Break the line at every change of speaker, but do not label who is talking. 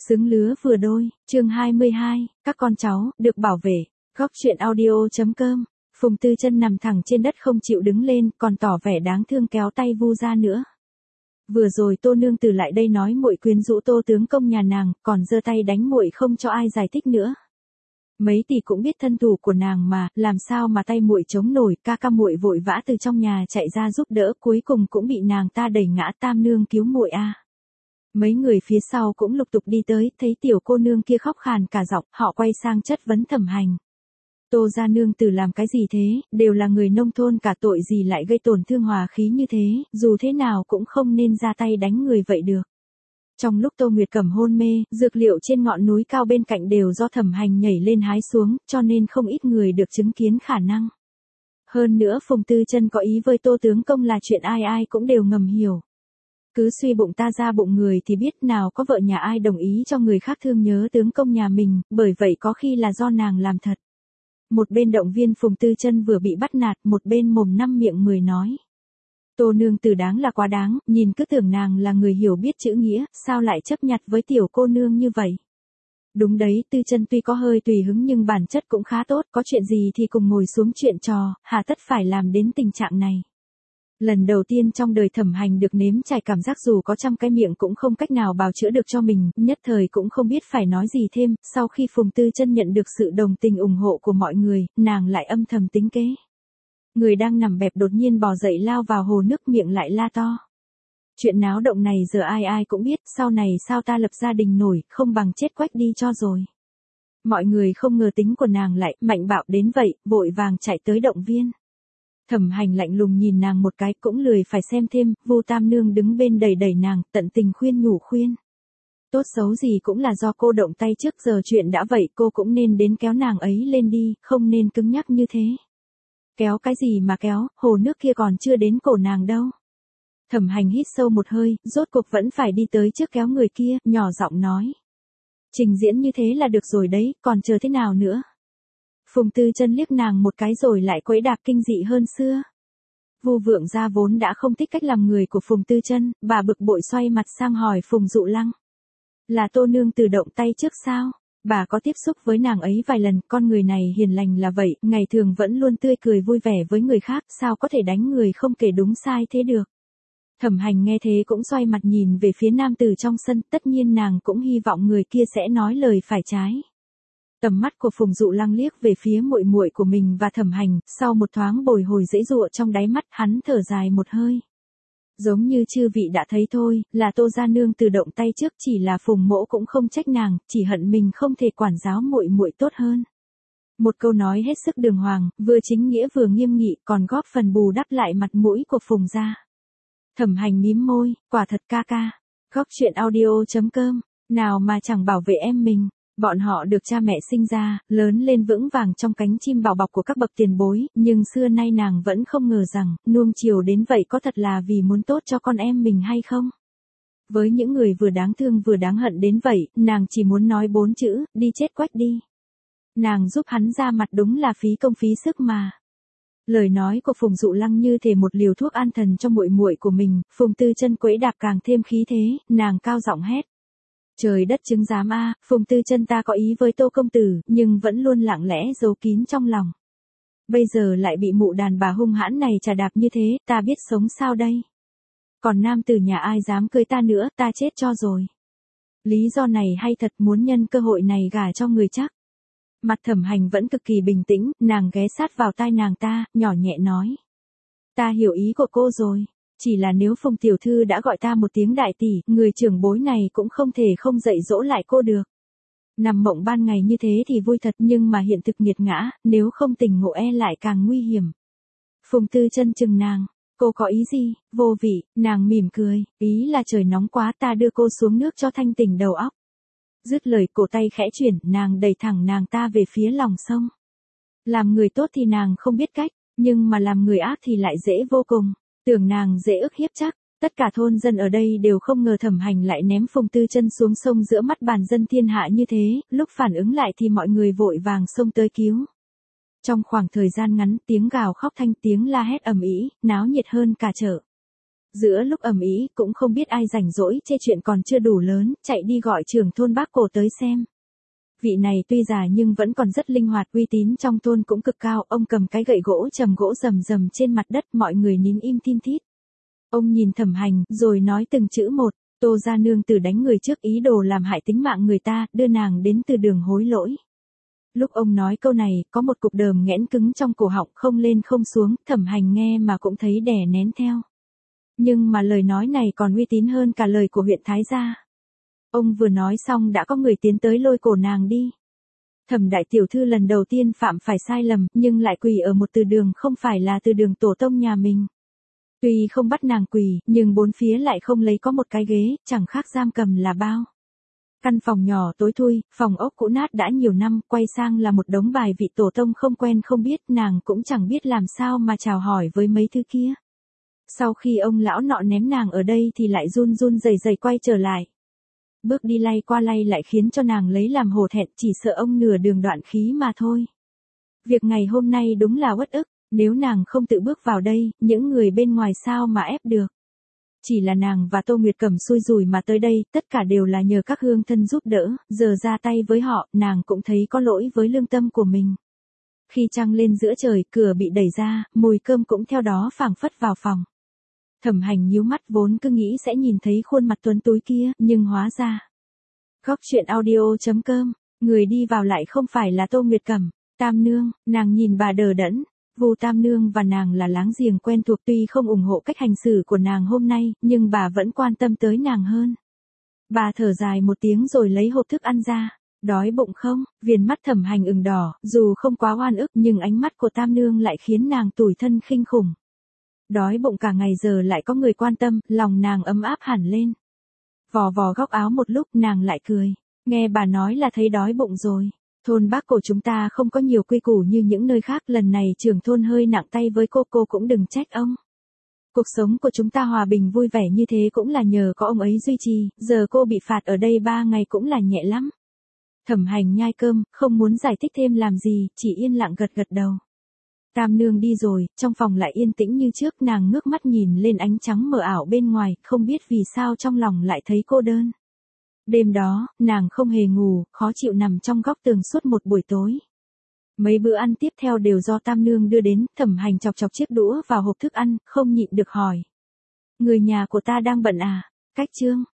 Xứng lứa vừa đôi, chương 22, các con cháu, được bảo vệ. Góc truyện audio.com. Phùng Tư Chân nằm thẳng trên đất không chịu đứng lên, còn tỏ vẻ đáng thương kéo tay Vu ra nữa. Vừa rồi Tô nương tử lại đây nói muội quyến rũ Tô tướng công nhà nàng, còn giơ tay đánh muội không cho ai giải thích nữa. Mấy tỷ cũng biết thân thủ của nàng mà, làm sao mà tay muội chống nổi, ca muội vội vã từ trong nhà chạy ra giúp đỡ, cuối cùng cũng bị nàng ta đẩy ngã, tam nương cứu muội a. Mấy người phía sau cũng lục tục đi tới, thấy tiểu cô nương kia khóc khàn cả giọng, họ quay sang chất vấn Thẩm Hành. Tô gia nương tử làm cái gì thế, đều là người nông thôn cả, tội gì lại gây tổn thương hòa khí như thế, dù thế nào cũng không nên ra tay đánh người vậy được. Trong lúc Tô Nguyệt Cẩm hôn mê, dược liệu trên ngọn núi cao bên cạnh đều do Thẩm Hành nhảy lên hái xuống, cho nên không ít người được chứng kiến khả năng. Hơn nữa Phùng Tư Chân có ý với Tô tướng công là chuyện ai ai cũng đều ngầm hiểu. Cứ suy bụng ta ra bụng người thì biết, nào có vợ nhà ai đồng ý cho người khác thương nhớ tướng công nhà mình, bởi vậy có khi là do nàng làm thật. Một bên động viên Phùng Tư Chân vừa bị bắt nạt, một bên mồm năm miệng mười nói. Tô nương tử đáng là quá đáng, nhìn cứ tưởng nàng là người hiểu biết chữ nghĩa, sao lại chấp nhặt với tiểu cô nương như vậy. Đúng đấy, Tư Chân tuy có hơi tùy hứng nhưng bản chất cũng khá tốt, có chuyện gì thì cùng ngồi xuống chuyện trò, hà tất phải làm đến tình trạng này. Lần đầu tiên trong đời Thẩm Hành được nếm trải cảm giác dù có trăm cái miệng cũng không cách nào bào chữa được cho mình, nhất thời cũng không biết phải nói gì thêm, sau khi Phùng Tư Chân nhận được sự đồng tình ủng hộ của mọi người, nàng lại âm thầm tính kế. Người đang nằm bẹp đột nhiên bò dậy lao vào hồ nước, miệng lại la to. Chuyện náo động này giờ ai ai cũng biết, sau này sao ta lập gia đình nổi, không bằng chết quách đi cho rồi. Mọi người không ngờ tính của nàng lại mạnh bạo đến vậy, vội vàng chạy tới động viên. Thẩm Hành lạnh lùng nhìn nàng một cái, cũng lười phải xem thêm, Vu tam nương đứng bên đẩy đẩy nàng, tận tình khuyên nhủ khuyên. Tốt xấu gì cũng là do cô động tay trước, giờ chuyện đã vậy cô cũng nên đến kéo nàng ấy lên đi, không nên cứng nhắc như thế. Kéo cái gì mà kéo, hồ nước kia còn chưa đến cổ nàng đâu. Thẩm Hành hít sâu một hơi, rốt cuộc vẫn phải đi tới trước kéo người kia, nhỏ giọng nói. Trình diễn như thế là được rồi đấy, còn chờ thế nào nữa. Phùng Tư Chân liếc nàng một cái rồi lại quấy đạp kinh dị hơn xưa. Vu Vượng gia vốn đã không thích cách làm người của Phùng Tư Chân, bà bực bội xoay mặt sang hỏi Phùng Dụ Lăng. Là Tô nương tử động tay trước sao? Bà có tiếp xúc với nàng ấy vài lần, con người này hiền lành là vậy, ngày thường vẫn luôn tươi cười vui vẻ với người khác, sao có thể đánh người không kể đúng sai thế được. Thẩm Hành nghe thế cũng xoay mặt nhìn về phía nam tử trong sân, tất nhiên nàng cũng hy vọng người kia sẽ nói lời phải trái. Tầm mắt của Phùng Dụ Lăng liếc về phía muội muội của mình và Thẩm Hành, sau một thoáng bồi hồi giãy giụa trong đáy mắt, hắn thở dài một hơi. Giống như chư vị đã thấy thôi, là Tô gia nương từ động tay trước, chỉ là Phùng mỗ cũng không trách nàng, chỉ hận mình không thể quản giáo muội muội tốt hơn. Một câu nói hết sức đường hoàng, vừa chính nghĩa vừa nghiêm nghị, còn góp phần bù đắp lại mặt mũi của Phùng gia. Thẩm Hành mím môi, quả thật ca ca. Góc truyện audio.com, nào mà chẳng bảo vệ em mình. Bọn họ được cha mẹ sinh ra, lớn lên vững vàng trong cánh chim bảo bọc của các bậc tiền bối, nhưng xưa nay nàng vẫn không ngờ rằng, nuông chiều đến vậy có thật là vì muốn tốt cho con em mình hay không? Với những người vừa đáng thương vừa đáng hận đến vậy, nàng chỉ muốn nói 4 chữ, đi chết quách đi. Nàng giúp hắn ra mặt đúng là phí công phí sức mà. Lời nói của Phùng Dụ Lăng như thể một liều thuốc an thần cho muội muội của mình, Phùng Tư Chân quẫy đạp càng thêm khí thế, nàng cao giọng hét. Trời đất chứng giám a, Phùng Tư Chân ta có ý với Tô công tử, nhưng vẫn luôn lặng lẽ giấu kín trong lòng. Bây giờ lại bị mụ đàn bà hung hãn này chà đạp như thế, ta biết sống sao đây. Còn nam tử nhà ai dám cưới ta nữa, ta chết cho rồi. Lý do này hay thật, muốn nhân cơ hội này gả cho người chắc. Mặt Thẩm Hành vẫn cực kỳ bình tĩnh, nàng ghé sát vào tai nàng ta, nhỏ nhẹ nói. Ta hiểu ý của cô rồi. Chỉ là nếu Phùng tiểu thư đã gọi ta một tiếng đại tỷ, người trưởng bối này cũng không thể không dạy dỗ lại cô được. Nằm mộng ban ngày như thế thì vui thật, nhưng mà hiện thực nghiệt ngã, nếu không tỉnh ngộ e lại càng nguy hiểm. Phùng Tư Chân chừng nàng, cô có ý gì? Vô vị, nàng mỉm cười, ý là trời nóng quá, ta đưa cô xuống nước cho thanh tỉnh đầu óc. Dứt lời cổ tay khẽ chuyển, nàng đẩy thẳng nàng ta về phía lòng sông. Làm người tốt thì nàng không biết cách, nhưng mà làm người ác thì lại dễ vô cùng. Tưởng nàng dễ ức hiếp chắc, tất cả thôn dân ở đây đều không ngờ Thẩm Hành lại ném Phùng Tư Chân xuống sông giữa mắt bàn dân thiên hạ như thế, lúc phản ứng lại thì mọi người vội vàng xông tới cứu. Trong khoảng thời gian ngắn, tiếng gào khóc thanh tiếng la hét ầm ĩ, náo nhiệt hơn cả chợ. Giữa lúc ầm ĩ cũng không biết ai rảnh rỗi chê chuyện còn chưa đủ lớn, chạy đi gọi trưởng thôn bác cổ tới xem. Vị này tuy già nhưng vẫn còn rất linh hoạt, uy tín trong thôn cũng cực cao, ông cầm cái gậy gỗ trầm gỗ rầm rầm trên mặt đất, mọi người nín im tin thít. Ông nhìn Thẩm Hành, rồi nói từng chữ một, Tô gia nương tử đánh người trước ý đồ làm hại tính mạng người ta, đưa nàng đến từ đường hối lỗi. Lúc ông nói câu này, có một cục đờm nghẽn cứng trong cổ họng không lên không xuống, Thẩm Hành nghe mà cũng thấy đè nén theo. Nhưng mà lời nói này còn uy tín hơn cả lời của huyện Thái gia. Ông vừa nói xong đã có người tiến tới lôi cổ nàng đi. Thẩm đại tiểu thư lần đầu tiên phạm phải sai lầm, nhưng lại quỳ ở một từ đường không phải là từ đường tổ tông nhà mình. Tuy không bắt nàng quỳ, nhưng bốn phía lại không lấy có một cái ghế, chẳng khác giam cầm là bao. Căn phòng nhỏ tối thui, phòng ốc cũ nát đã nhiều năm, quay sang là một đống bài vị tổ tông không quen không biết, nàng cũng chẳng biết làm sao mà chào hỏi với mấy thứ kia. Sau khi ông lão nọ ném nàng ở đây thì lại run run rẩy rẩy quay trở lại. Bước đi lay qua lay lại khiến cho nàng lấy làm hổ thẹn, chỉ sợ ông nửa đường đoạn khí mà thôi. Việc ngày hôm nay đúng là uất ức, nếu nàng không tự bước vào đây, những người bên ngoài sao mà ép được. Chỉ là nàng và Tô Nguyệt Cẩm xui rủi mà tới đây, tất cả đều là nhờ các hương thân giúp đỡ, giờ ra tay với họ, nàng cũng thấy có lỗi với lương tâm của mình. Khi trăng lên giữa trời, cửa bị đẩy ra, mùi cơm cũng theo đó phảng phất vào phòng. Thẩm Hành nhíu mắt, vốn cứ nghĩ sẽ nhìn thấy khuôn mặt tuấn túi kia, nhưng hóa ra. Góc truyện audio.com, người đi vào lại không phải là Tô Nguyệt Cẩm, Tam Nương, nàng nhìn bà đờ đẫn. Vu Tam Nương và nàng là láng giềng quen thuộc, tuy không ủng hộ cách hành xử của nàng hôm nay, nhưng bà vẫn quan tâm tới nàng hơn. Bà thở dài một tiếng rồi lấy hộp thức ăn ra. Đói bụng không? Viền mắt Thẩm Hành ửng đỏ, dù không quá oan ức nhưng ánh mắt của Tam Nương lại khiến nàng tủi thân khinh khủng. Đói bụng cả ngày giờ lại có người quan tâm, lòng nàng ấm áp hẳn lên. Vò vò góc áo một lúc nàng lại cười. Nghe bà nói là thấy đói bụng rồi. Thôn Bác Cổ chúng ta không có nhiều quy củ như những nơi khác, lần này trưởng thôn hơi nặng tay với cô cũng đừng trách ông. Cuộc sống của chúng ta hòa bình vui vẻ như thế cũng là nhờ có ông ấy duy trì, giờ cô bị phạt ở đây 3 ngày cũng là nhẹ lắm. Thẩm Hành nhai cơm, không muốn giải thích thêm làm gì, chỉ yên lặng gật gật đầu. Tam Nương đi rồi, trong phòng lại yên tĩnh như trước, nàng ngước mắt nhìn lên ánh trắng mờ ảo bên ngoài, không biết vì sao trong lòng lại thấy cô đơn. Đêm đó, nàng không hề ngủ, khó chịu nằm trong góc tường suốt một buổi tối. Mấy bữa ăn tiếp theo đều do Tam Nương đưa đến, Thẩm Hành chọc chọc chiếc đũa vào hộp thức ăn, không nhịn được hỏi. Người nhà của ta đang bận à? Cách chương.